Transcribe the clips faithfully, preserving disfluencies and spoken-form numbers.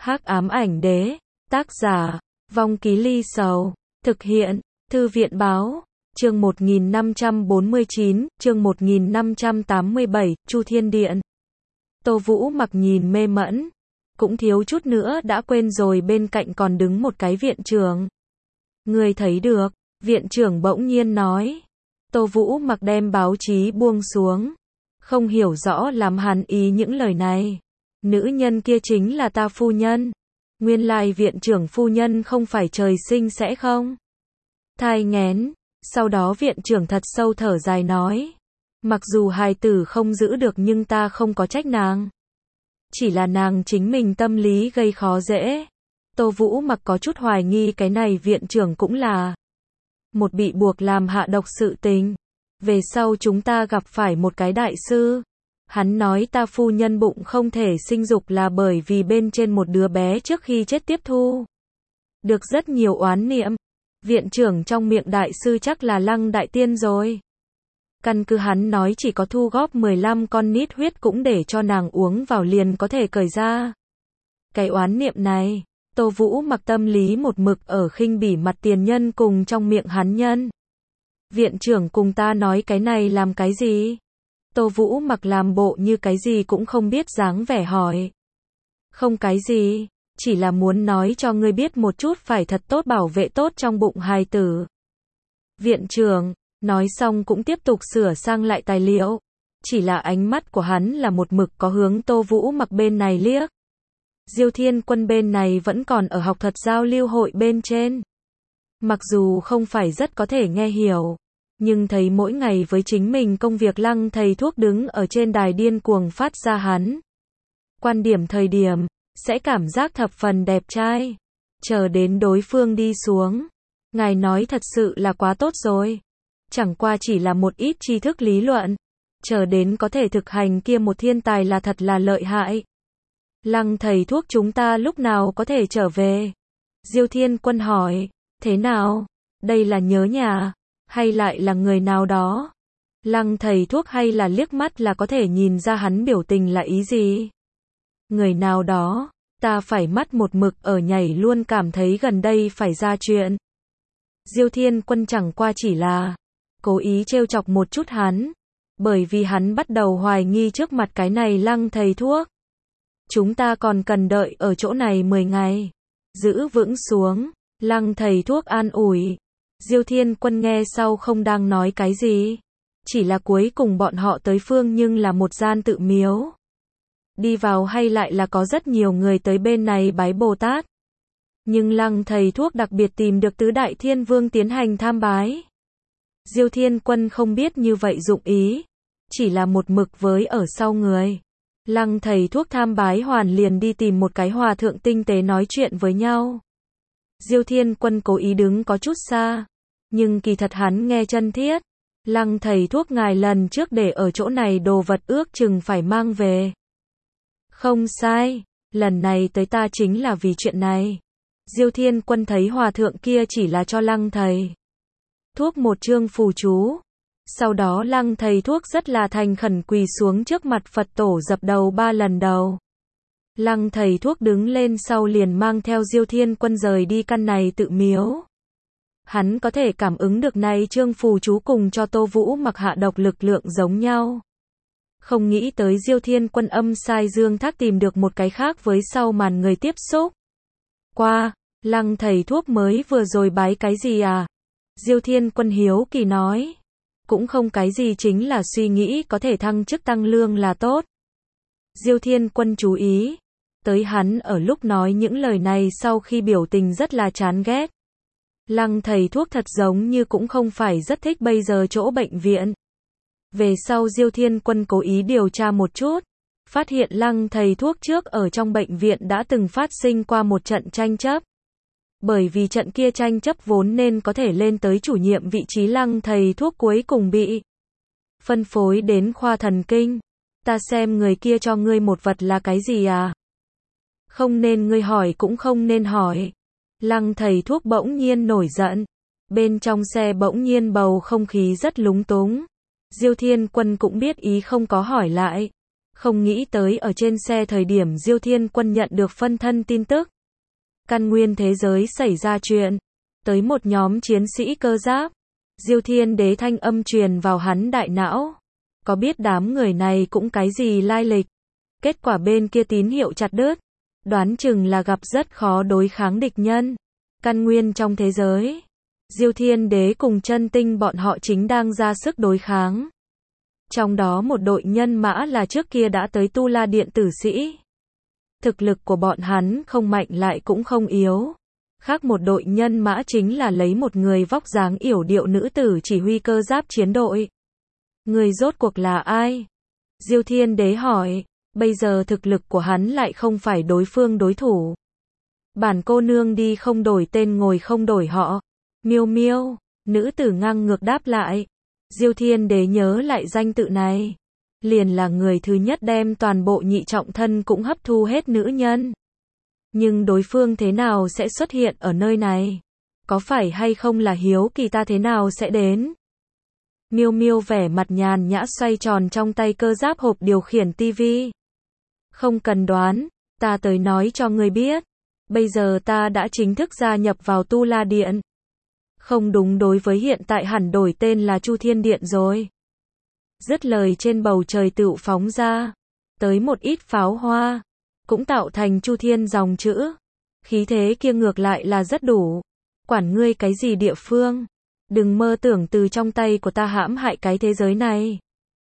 Hắc ám ảnh đế, tác giả, Vong Ký Ly Sầu, thực hiện, Thư viện báo, chương một nghìn năm trăm bốn mươi chín, chương một nghìn năm trăm tám mươi bảy, Chu Thiên Điện. Tô Vũ Mặc nhìn mê mẫn, cũng thiếu chút nữa đã quên rồi bên cạnh còn đứng một cái viện trưởng. Người thấy được, viện trưởng bỗng nhiên nói. Tô Vũ Mặc đem báo chí buông xuống, không hiểu rõ lắm hắn ý những lời này. Nữ nhân kia chính là ta phu nhân. Nguyên lai viện trưởng phu nhân không phải trời sinh sẽ không thai nghén. Sau đó viện trưởng thật sâu thở dài nói. Mặc dù hài tử không giữ được nhưng ta không có trách nàng. Chỉ là nàng chính mình tâm lý gây khó dễ. Tô Vũ Mặc có chút hoài nghi cái này viện trưởng cũng là một bị buộc làm hạ độc sự tình. Về sau chúng ta gặp phải một cái đại sư. Hắn nói ta phu nhân bụng không thể sinh dục là bởi vì bên trên một đứa bé trước khi chết tiếp thu được rất nhiều oán niệm. Viện trưởng trong miệng đại sư chắc là Lăng Đại Tiên rồi. Căn cứ hắn nói chỉ có thu góp mười lăm con nít huyết cũng để cho nàng uống vào liền có thể cởi ra cái oán niệm này. Tô Vũ Mặc tâm lý một mực ở khinh bỉ mặt tiền nhân cùng trong miệng hắn nhân. Viện trưởng cùng ta nói cái này làm cái gì? Tô Vũ Mặc làm bộ như cái gì cũng không biết dáng vẻ hỏi. Không cái gì, chỉ là muốn nói cho ngươi biết một chút phải thật tốt bảo vệ tốt trong bụng hài tử. Viện trưởng, nói xong cũng tiếp tục sửa sang lại tài liệu. Chỉ là ánh mắt của hắn là một mực có hướng Tô Vũ Mặc bên này liếc. Diêu Thiên Quân bên này vẫn còn ở học thuật giao lưu hội bên trên. Mặc dù không phải rất có thể nghe hiểu, nhưng thấy mỗi ngày với chính mình công việc Lăng thầy thuốc đứng ở trên đài điên cuồng phát ra hắn quan điểm thời điểm, sẽ cảm giác thập phần đẹp trai. Chờ đến đối phương đi xuống, ngài nói thật sự là quá tốt rồi. Chẳng qua chỉ là một ít tri thức lý luận, chờ đến có thể thực hành kia một thiên tài là thật là lợi hại. Lăng thầy thuốc chúng ta lúc nào có thể trở về? Diêu Thiên Quân hỏi, thế nào? Đây là nhớ nhà, hay lại là người nào đó? Lăng thầy thuốc hay là liếc mắt là có thể nhìn ra hắn biểu tình là ý gì? Người nào đó, ta phải mắt một mực ở nhảy luôn cảm thấy gần đây phải ra chuyện. Diêu Thiên Quân chẳng qua chỉ là cố ý trêu chọc một chút hắn, bởi vì hắn bắt đầu hoài nghi trước mặt cái này Lăng thầy thuốc. Chúng ta còn cần đợi ở chỗ này mười ngày. Giữ vững xuống, Lăng thầy thuốc an ủi. Diêu Thiên Quân nghe sau không đang nói cái gì. Chỉ là cuối cùng bọn họ tới phương nhưng là một gian tự miếu. Đi vào hay lại là có rất nhiều người tới bên này bái Bồ Tát. Nhưng Lăng thầy thuốc đặc biệt tìm được tứ đại thiên vương tiến hành tham bái. Diêu Thiên Quân không biết như vậy dụng ý. Chỉ là một mực với ở sau người. Lăng thầy thuốc tham bái hoàn liền đi tìm một cái hòa thượng tinh tế nói chuyện với nhau. Diêu Thiên Quân cố ý đứng có chút xa, nhưng kỳ thật hắn nghe chân thiết. Lăng thầy thuốc ngài lần trước để ở chỗ này đồ vật ước chừng phải mang về. Không sai, lần này tới ta chính là vì chuyện này. Diêu Thiên Quân thấy hòa thượng kia chỉ là cho Lăng thầy thuốc một chương phù chú. Sau đó Lăng thầy thuốc rất là thành khẩn quỳ xuống trước mặt Phật tổ dập đầu ba lần đầu. Lăng thầy thuốc đứng lên sau liền mang theo Diêu Thiên Quân rời đi căn này tự miếu. Hắn có thể cảm ứng được này chương phù chú cùng cho Tô Vũ Mặc hạ độc lực lượng giống nhau. Không nghĩ tới Diêu Thiên Quân âm sai dương thác tìm được một cái khác với sau màn người tiếp xúc. Qua, Lăng thầy thuốc mới vừa rồi bái cái gì à? Diêu Thiên Quân hiếu kỳ nói. Cũng không cái gì, chính là suy nghĩ có thể thăng chức tăng lương là tốt. Diêu Thiên Quân chú ý tới hắn ở lúc nói những lời này sau khi biểu tình rất là chán ghét. Lăng thầy thuốc thật giống như cũng không phải rất thích bây giờ chỗ bệnh viện. Về sau Diêu Thiên Quân cố ý điều tra một chút, phát hiện Lăng thầy thuốc trước ở trong bệnh viện đã từng phát sinh qua một trận tranh chấp. Bởi vì trận kia tranh chấp vốn nên có thể lên tới chủ nhiệm vị trí, Lăng thầy thuốc cuối cùng bị phân phối đến khoa thần kinh. Ta xem người kia cho ngươi một vật là cái gì à? Không nên ngươi hỏi cũng không nên hỏi. Lăng thầy thuốc bỗng nhiên nổi giận. Bên trong xe bỗng nhiên bầu không khí rất lúng túng. Diêu Thiên Quân cũng biết ý không có hỏi lại. Không nghĩ tới ở trên xe thời điểm Diêu Thiên Quân nhận được phân thân tin tức. Căn nguyên thế giới xảy ra chuyện. Tới một nhóm chiến sĩ cơ giáp. Diêu Thiên Đế thanh âm truyền vào hắn đại não. Có biết đám người này cũng cái gì lai lịch. Kết quả bên kia tín hiệu chặt đứt. Đoán chừng là gặp rất khó đối kháng địch nhân. Căn nguyên trong thế giới. Diêu Thiên Đế cùng chân tinh bọn họ chính đang ra sức đối kháng. Trong đó một đội nhân mã là trước kia đã tới Tu La Điện tử sĩ. Thực lực của bọn hắn không mạnh lại cũng không yếu. Khác một đội nhân mã chính là lấy một người vóc dáng yểu điệu nữ tử chỉ huy cơ giáp chiến đội. Người rốt cuộc là ai? Diêu Thiên Đế hỏi, bây giờ thực lực của hắn lại không phải đối phương đối thủ. Bản cô nương đi không đổi tên ngồi không đổi họ. Miêu Miêu, nữ tử ngang ngược đáp lại. Diêu Thiên Đế nhớ lại danh tự này. Liền là người thứ nhất đem toàn bộ nhị trọng thân cũng hấp thu hết nữ nhân. Nhưng đối phương thế nào sẽ xuất hiện ở nơi này? Có phải hay không là hiếu kỳ ta thế nào sẽ đến? Miêu Miêu vẻ mặt nhàn nhã xoay tròn trong tay cơ giáp hộp điều khiển tivi. Không cần đoán, ta tới nói cho ngươi biết. Bây giờ ta đã chính thức gia nhập vào Tu La Điện. Không đúng, đối với hiện tại hẳn đổi tên là Chu Thiên Điện rồi. Dứt lời trên bầu trời tựu phóng ra. Tới một ít pháo hoa. Cũng tạo thành Chu Thiên dòng chữ. Khí thế kia ngược lại là rất đủ. Quản ngươi cái gì địa phương. Đừng mơ tưởng từ trong tay của ta hãm hại cái thế giới này.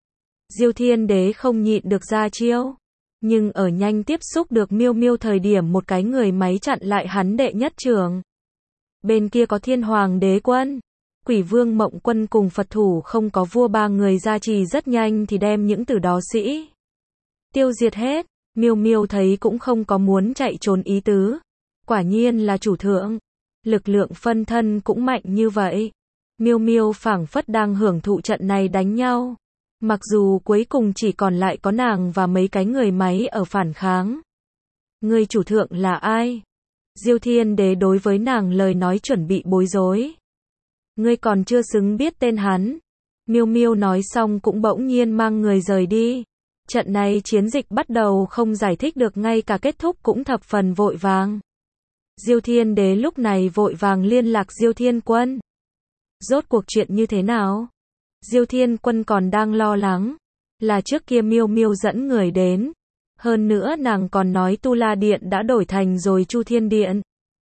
Diêu Thiên Đế không nhịn được ra chiêu. Nhưng ở nhanh tiếp xúc được Miêu Miêu thời điểm một cái người máy chặn lại hắn đệ nhất trường. Bên kia có Thiên Hoàng Đế Quân, Quỷ Vương Mộng Quân cùng Phật thủ không có vua ba người gia trì rất nhanh thì đem những tử đó sĩ tiêu diệt hết. Miêu Miêu thấy cũng không có muốn chạy trốn ý tứ. Quả nhiên là chủ thượng. Lực lượng phân thân cũng mạnh như vậy. Miêu Miêu phảng phất đang hưởng thụ trận này đánh nhau. Mặc dù cuối cùng chỉ còn lại có nàng và mấy cái người máy ở phản kháng. Người chủ thượng là ai? Diêu Thiên Đế đối với nàng lời nói chuẩn bị bối rối. Ngươi còn chưa xứng biết tên hắn. Miêu Miêu nói xong cũng bỗng nhiên mang người rời đi. Trận này chiến dịch bắt đầu không giải thích được, ngay cả kết thúc cũng thập phần vội vàng. Diêu Thiên Đế lúc này vội vàng liên lạc Diêu Thiên Quân. Rốt cuộc chuyện như thế nào? Diêu Thiên Quân còn đang lo lắng. Là trước kia Miêu Miêu dẫn người đến. Hơn nữa nàng còn nói Tu La Điện đã đổi thành rồi Chu Thiên Điện.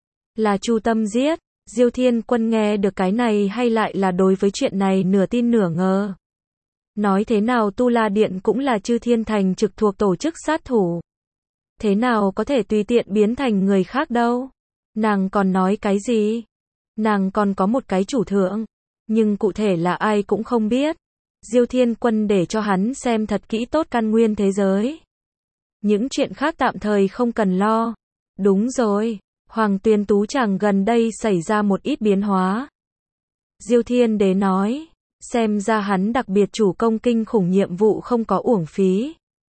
Là Chu Tâm giết. Diêu Thiên Quân nghe được cái này hay lại là đối với chuyện này nửa tin nửa ngờ. Nói thế nào Tu La Điện cũng là Chư Thiên Thành trực thuộc tổ chức sát thủ. Thế nào có thể tùy tiện biến thành người khác đâu. Nàng còn nói cái gì? Nàng còn có một cái chủ thượng. Nhưng cụ thể là ai cũng không biết. Diêu Thiên Quân để cho hắn xem thật kỹ tốt căn nguyên thế giới. Những chuyện khác tạm thời không cần lo. Đúng rồi, Hoàng Tuyền Tú chàng gần đây xảy ra một ít biến hóa. Diêu Thiên Đế nói, xem ra hắn đặc biệt chủ công kinh khủng, nhiệm vụ không có uổng phí.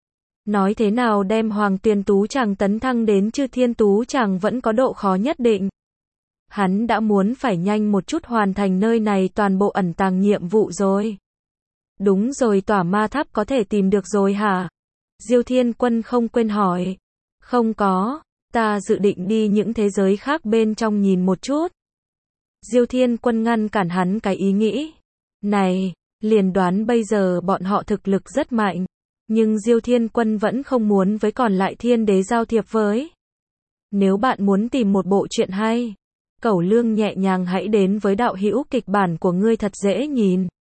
Nói thế nào đem Hoàng Tuyền Tú chàng tấn thăng đến Chư Thiên Tú chàng vẫn có độ khó nhất định. Hắn đã muốn phải nhanh một chút hoàn thành nơi này toàn bộ ẩn tàng nhiệm vụ rồi. Đúng rồi, tỏa ma tháp có thể tìm được rồi hả? Diêu Thiên Quân không quên hỏi. Không có, ta dự định đi những thế giới khác bên trong nhìn một chút. Diêu Thiên Quân ngăn cản hắn cái ý nghĩ này, liền đoán bây giờ bọn họ thực lực rất mạnh. Nhưng Diêu Thiên Quân vẫn không muốn với còn lại thiên đế giao thiệp với. Nếu bạn muốn tìm một bộ truyện hay, Cẩu Lương nhẹ nhàng hãy đến với đạo hữu kịch bản của ngươi thật dễ nhìn.